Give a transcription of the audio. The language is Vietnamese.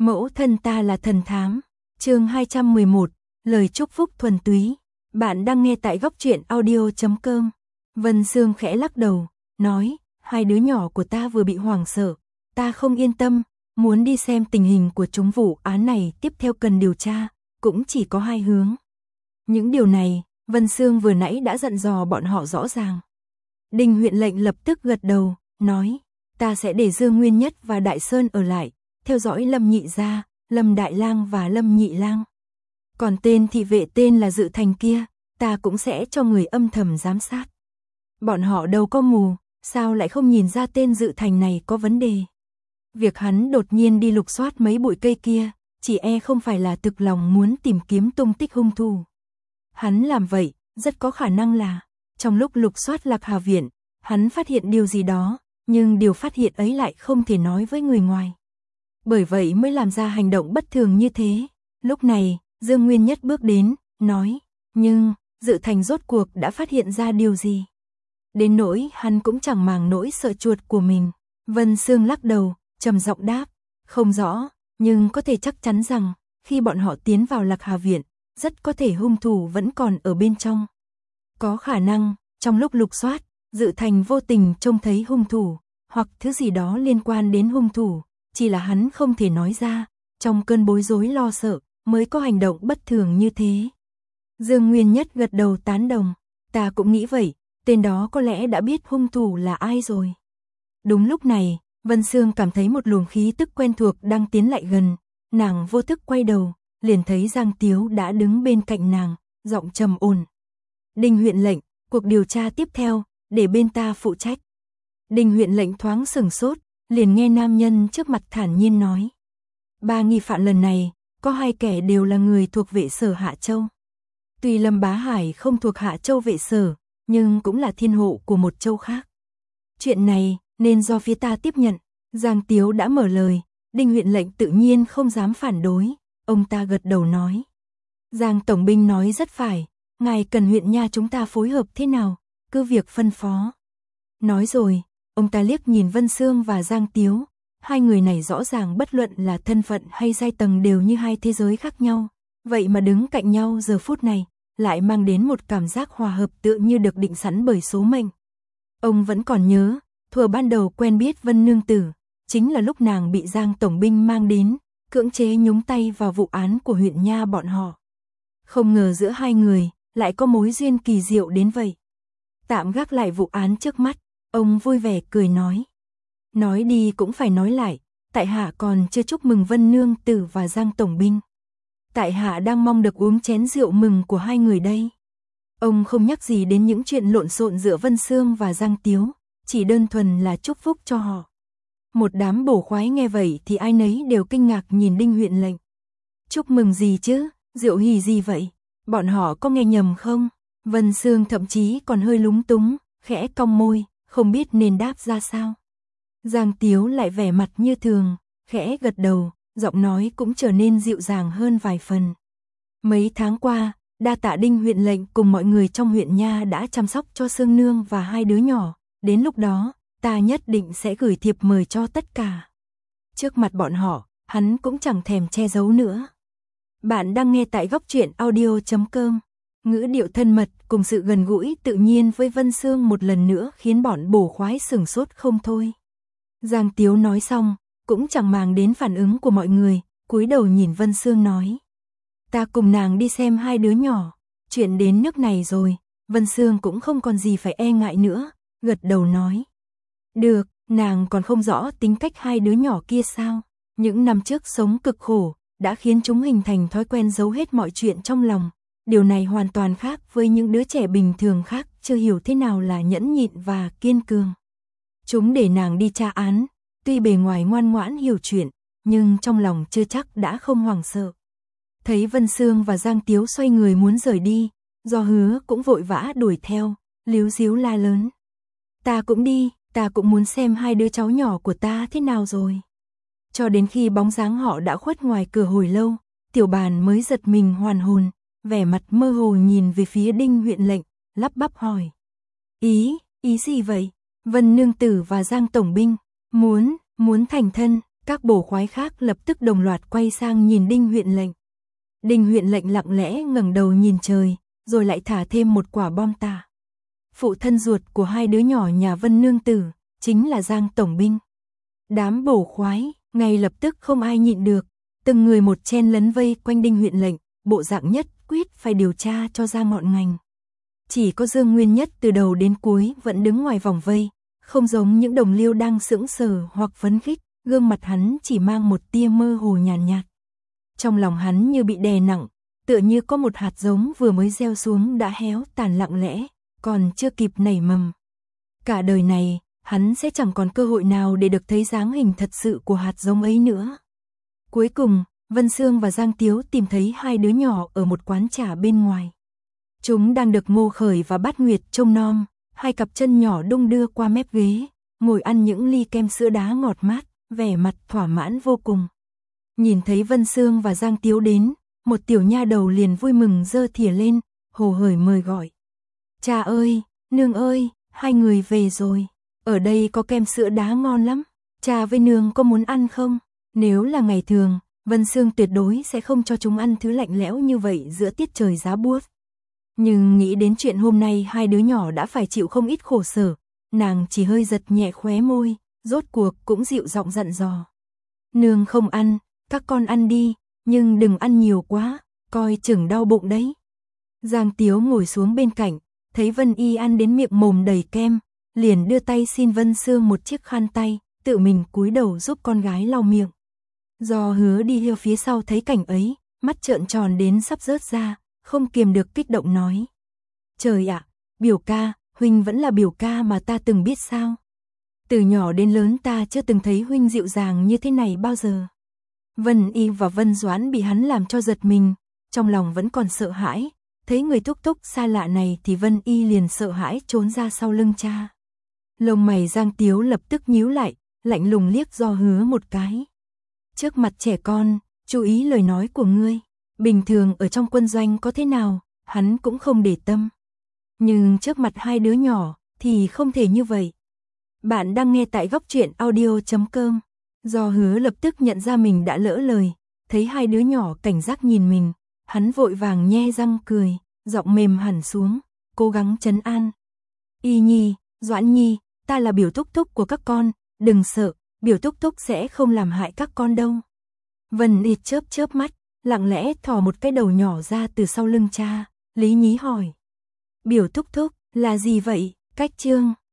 Mẫu thân ta là thần thám. Chương 211, lời chúc phúc thuần túy. Bạn đang nghe tại góc truyện audio.com. Vân Sương khẽ lắc đầu, nói, hai đứa nhỏ của ta vừa bị hoảng sợ, ta không yên tâm, muốn đi xem tình hình của chúng. Vụ án này tiếp theo cần điều tra, cũng chỉ có hai hướng. Những điều này, Vân Sương vừa nãy đã dặn dò bọn họ rõ ràng. Đinh huyện lệnh lập tức gật đầu, nói, ta sẽ để Dương Nguyên Nhất và Đại Sơn ở lại, theo dõi Lâm Nhị gia, Lâm Đại Lang và Lâm Nhị Lang. Còn tên thị vệ tên là Dự Thành kia, ta cũng sẽ cho người âm thầm giám sát. Bọn họ đâu có mù, sao lại không nhìn ra tên Dự Thành này có vấn đề. Việc hắn đột nhiên đi lục soát mấy bụi cây kia, chỉ e không phải là thực lòng muốn tìm kiếm tung tích hung thủ. Hắn làm vậy, rất có khả năng là, trong lúc lục soát Lạc Hà Viện, hắn phát hiện điều gì đó, nhưng điều phát hiện ấy lại không thể nói với người ngoài. Bởi vậy mới làm ra hành động bất thường như thế. Lúc này, Dương Nguyên Nhất bước đến, nói, nhưng, Dự Thành rốt cuộc đã phát hiện ra điều gì? Đến nỗi hắn cũng chẳng màng nỗi sợ chuột của mình. Vân Sương lắc đầu, trầm giọng đáp, không rõ, nhưng có thể chắc chắn rằng, khi bọn họ tiến vào Lạc Hà Viện, rất có thể hung thủ vẫn còn ở bên trong. Có khả năng, trong lúc lục soát, Dự Thành vô tình trông thấy hung thủ, hoặc thứ gì đó liên quan đến hung thủ, chỉ là hắn không thể nói ra, trong cơn bối rối lo sợ, mới có hành động bất thường như thế. Dương Nguyên Nhất gật đầu tán đồng, ta cũng nghĩ vậy, tên đó có lẽ đã biết hung thủ là ai rồi. Đúng lúc này, Vân Sương cảm thấy một luồng khí tức quen thuộc đang tiến lại gần, nàng vô thức quay đầu, liền thấy Giang Tiếu đã đứng bên cạnh nàng, giọng trầm ổn. Đinh huyện lệnh, cuộc điều tra tiếp theo, để bên ta phụ trách. Đinh huyện lệnh thoáng sửng sốt, liền nghe nam nhân trước mặt thản nhiên nói. Ba nghi phạm lần này, có hai kẻ đều là người thuộc vệ sở Hạ Châu. Tuy Lâm Bá Hải không thuộc Hạ Châu vệ sở, nhưng cũng là thiên hộ của một châu khác. Chuyện này, nên do phía ta tiếp nhận. Giang Tiếu đã mở lời, Đinh huyện lệnh tự nhiên không dám phản đối, ông ta gật đầu nói. Giang Tổng binh nói rất phải, ngài cần huyện nha chúng ta phối hợp thế nào, cứ việc phân phó. Nói rồi, ông ta liếc nhìn Vân Sương và Giang Tiếu, hai người này rõ ràng bất luận là thân phận hay giai tầng đều như hai thế giới khác nhau, vậy mà đứng cạnh nhau giờ phút này, lại mang đến một cảm giác hòa hợp tựa như được định sẵn bởi số mệnh. Ông vẫn còn nhớ, thuở ban đầu quen biết Vân Nương Tử, chính là lúc nàng bị Giang Tổng binh mang đến, cưỡng chế nhúng tay vào vụ án của huyện nha bọn họ. Không ngờ giữa hai người, lại có mối duyên kỳ diệu đến vậy. Tạm gác lại vụ án trước mắt, ông vui vẻ cười nói. Nói đi cũng phải nói lại, tại hạ còn chưa chúc mừng Vân Nương Tử và Giang Tổng binh. Tại hạ đang mong được uống chén rượu mừng của hai người đây. Ông không nhắc gì đến những chuyện lộn xộn giữa Vân Sương và Giang Tiếu, chỉ đơn thuần là chúc phúc cho họ. Một đám bổ khoái nghe vậy thì ai nấy đều kinh ngạc nhìn Đinh huyện lệnh. Chúc mừng gì chứ, rượu hỉ gì vậy, bọn họ có nghe nhầm không? Vân Sương thậm chí còn hơi lúng túng, khẽ cong môi, không biết nên đáp ra sao. Giang Tiếu lại vẻ mặt như thường, khẽ gật đầu, giọng nói cũng trở nên dịu dàng hơn vài phần. Mấy tháng qua, đa tạ Đinh huyện lệnh cùng mọi người trong huyện nha đã chăm sóc cho Sương Nương và hai đứa nhỏ, đến lúc đó, ta nhất định sẽ gửi thiệp mời cho tất cả. Trước mặt bọn họ, hắn cũng chẳng thèm che giấu nữa. Bạn đang nghe tại góc truyện audio.com. Ngữ điệu thân mật cùng sự gần gũi tự nhiên với Vân Sương một lần nữa khiến bọn bổ khoái sửng sốt không thôi. Giang Tiếu nói xong, cũng chẳng màng đến phản ứng của mọi người, cúi đầu nhìn Vân Sương nói. Ta cùng nàng đi xem hai đứa nhỏ, chuyện đến nước này rồi, Vân Sương cũng không còn gì phải e ngại nữa, gật đầu nói. Được, nàng còn không rõ tính cách hai đứa nhỏ kia sao, những năm trước sống cực khổ, đã khiến chúng hình thành thói quen giấu hết mọi chuyện trong lòng. Điều này hoàn toàn khác với những đứa trẻ bình thường khác, chưa hiểu thế nào là nhẫn nhịn và kiên cường. Chúng để nàng đi tra án, tuy bề ngoài ngoan ngoãn hiểu chuyện, nhưng trong lòng chưa chắc đã không hoảng sợ. Thấy Vân Sương và Giang Tiếu xoay người muốn rời đi, Do Hứa cũng vội vã đuổi theo, líu díu la lớn. Ta cũng đi, ta cũng muốn xem hai đứa cháu nhỏ của ta thế nào rồi. Cho đến khi bóng dáng họ đã khuất ngoài cửa hồi lâu, Tiểu Bàn mới giật mình hoàn hồn, vẻ mặt mơ hồ nhìn về phía Đinh huyện lệnh, lắp bắp hỏi. Ý gì vậy? Vân Nương Tử và Giang Tổng binh, muốn thành thân, Các bổ khoái khác lập tức đồng loạt quay sang nhìn Đinh huyện lệnh. Đinh huyện lệnh lặng lẽ ngẩng đầu nhìn trời, rồi lại thả thêm một quả bom tạ. Phụ thân ruột của hai đứa nhỏ nhà Vân nương tử, chính là Giang tổng binh. Đám bổ khoái, ngay lập tức không ai nhịn được, từng người một chen lấn vây quanh Đinh huyện lệnh, bộ dạng nhất quyết phải điều tra cho ra ngọn ngành. Chỉ có Dương Nguyên Nhất từ đầu đến cuối vẫn đứng ngoài vòng vây, không giống những đồng liêu đang sững sờ hoặc phấn khích, gương mặt hắn chỉ mang một tia mơ hồ nhàn nhạt. Trong lòng hắn như bị đè nặng, tựa như có một hạt giống vừa mới gieo xuống đã héo tàn lặng lẽ, còn chưa kịp nảy mầm. Cả đời này, hắn sẽ chẳng còn cơ hội nào để được thấy dáng hình thật sự của hạt giống ấy nữa. Cuối cùng, Vân Sương và Giang Tiếu tìm thấy hai đứa nhỏ ở một quán trà bên ngoài. Chúng đang được Ngô Khởi và Bát Nguyệt trông nom, hai cặp chân nhỏ đung đưa qua mép ghế, ngồi ăn những ly kem sữa đá ngọt mát, vẻ mặt thỏa mãn vô cùng. Nhìn thấy Vân Sương và Giang Tiếu đến, một tiểu nha đầu liền vui mừng giơ thìa lên, hồ hởi mời gọi. Cha ơi, nương ơi, hai người về rồi. Ở đây có kem sữa đá ngon lắm. Cha với nương có muốn ăn không? Nếu là ngày thường, Vân Sương tuyệt đối sẽ không cho chúng ăn thứ lạnh lẽo như vậy giữa tiết trời giá buốt. Nhưng nghĩ đến chuyện hôm nay hai đứa nhỏ đã phải chịu không ít khổ sở, nàng chỉ hơi giật nhẹ khóe môi, rốt cuộc cũng dịu giọng dặn dò. Nương không ăn, các con ăn đi, nhưng đừng ăn nhiều quá, coi chừng đau bụng đấy. Giang Tiếu ngồi xuống bên cạnh, thấy Vân Y ăn đến miệng mồm đầy kem, liền đưa tay xin Vân Sương một chiếc khăn tay, tự mình cúi đầu giúp con gái lau miệng. Do Hứa đi theo phía sau thấy cảnh ấy, mắt trợn tròn đến sắp rớt ra, không kiềm được kích động nói. Trời ạ, biểu ca, huynh vẫn là biểu ca mà ta từng biết sao? Từ nhỏ đến lớn ta chưa từng thấy huynh dịu dàng như thế này bao giờ. Vân Y và Vân Doãn bị hắn làm cho giật mình, trong lòng vẫn còn sợ hãi, thấy người thúc thúc xa lạ này thì Vân Y liền sợ hãi trốn ra sau lưng cha. Lông mày Giang Tiếu lập tức nhíu lại, lạnh lùng liếc Do Hứa một cái. Trước mặt trẻ con, chú ý lời nói của ngươi, bình thường ở trong quân doanh có thế nào, hắn cũng không để tâm. Nhưng trước mặt hai đứa nhỏ thì không thể như vậy. Bạn đang nghe tại góc truyện audio.com. Do Hứa lập tức nhận ra mình đã lỡ lời, thấy hai đứa nhỏ cảnh giác nhìn mình, hắn vội vàng nhe răng cười, giọng mềm hẳn xuống, cố gắng trấn an. Y Nhi, Doãn Nhi, ta là biểu thúc thúc của các con, đừng sợ, biểu thúc thúc sẽ không làm hại các con đâu. Vân Y chớp chớp mắt, lặng lẽ thò một cái đầu nhỏ ra từ sau lưng cha, lý nhí hỏi. Biểu thúc thúc, là gì vậy? Cách chương